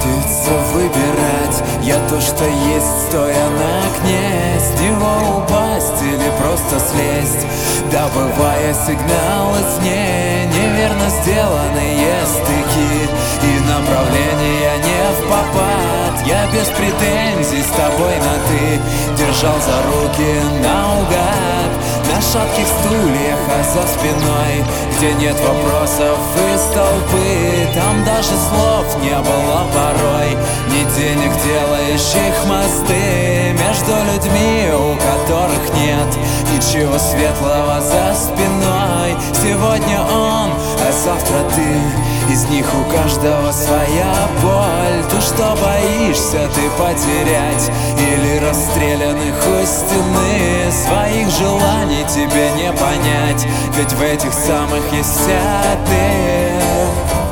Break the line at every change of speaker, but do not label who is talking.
приходится выбирать. Я то, что есть, стоя на окне. С него упасть или просто слезть, добывая сигнал извне. Неверно сделанные стыки и направления не впопад. Я без претензий с тобой на «ты» держал за руки наугад. На шатких стульях, а за спиной, где нет вопросов из толпы, там даже слов не было порой, ни денег, делающих мосты между людьми, у которых нет ничего светлого за спиной. Сегодня он, а завтра ты. Из них у каждого своя боль. То, что боишься ты потерять, или расстрелянных у стены. Своих желаний тебе не понять, ведь в этих самых есть вся ты.